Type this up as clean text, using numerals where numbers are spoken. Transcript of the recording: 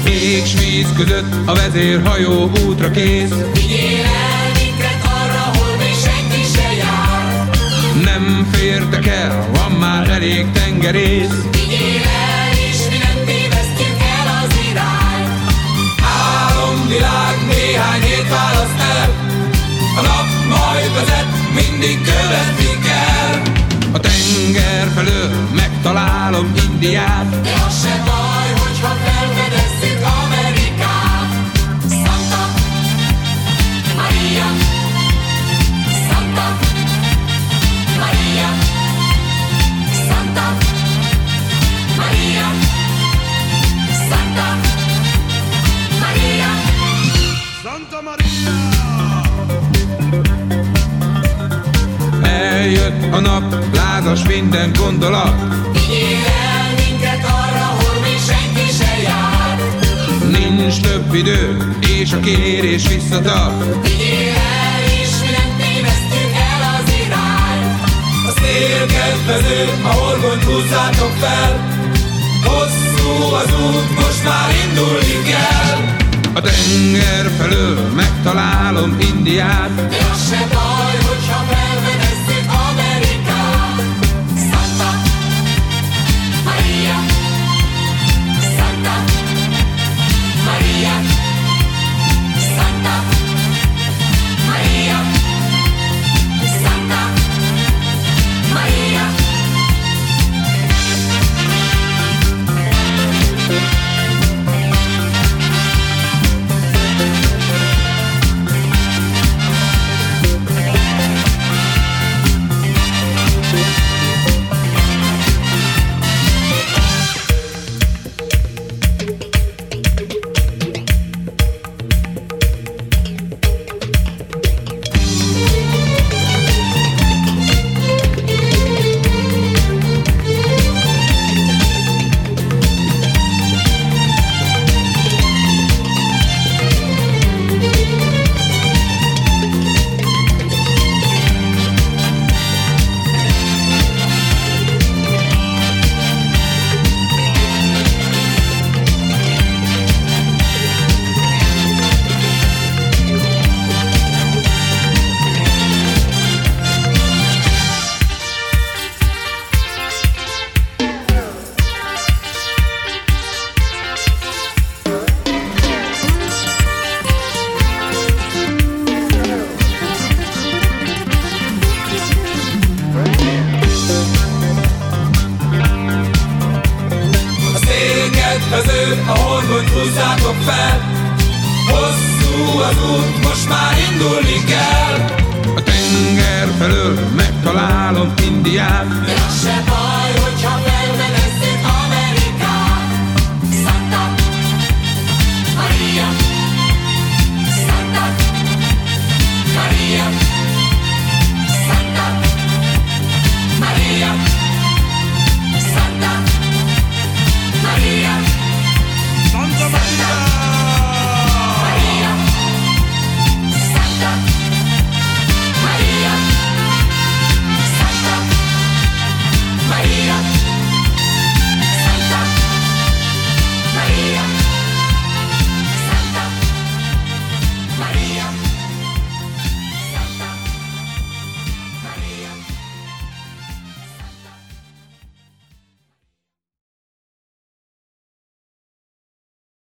Ég s víz között a vezérhajó útra kész. Vigyél el minket arra, hol még senki se jár. Nem fértek el, van már elég tengerész. Vigyél el, és mi nem tévesztjük el az irányt. Álomvilág néhány hét választ el. A nap majd vezet, mindig követni kell. A tenger felől megtalálom Indiát. De az se baj, hogyha felfedezzük Amerikát. Santa Maria, Santa Maria, Santa Maria, Santa Maria, Santa Maria! Eljött a nap, lázas minden gondolat. Vigyél el minket arra, hol még senki se jár. Nincs több idő, és a kérés visszatart. Vigyél el, és mi nem tévesztjük el az irányt. A szél kedvező, a horgonyt húzzátok fel. Hosszú az út, most már indulni kell. A tenger felől megtalálom Indiát. De az se baj, hogyha felfedezzük Amerikát. Santa Maria, Santa Maria, Santa Maria, Santa Maria. Kedvező, a horgonyt húzzátok fel. Hosszú az út, most már indulni kell. A tenger felől megtalálom Indiát. De az se baj, hogyha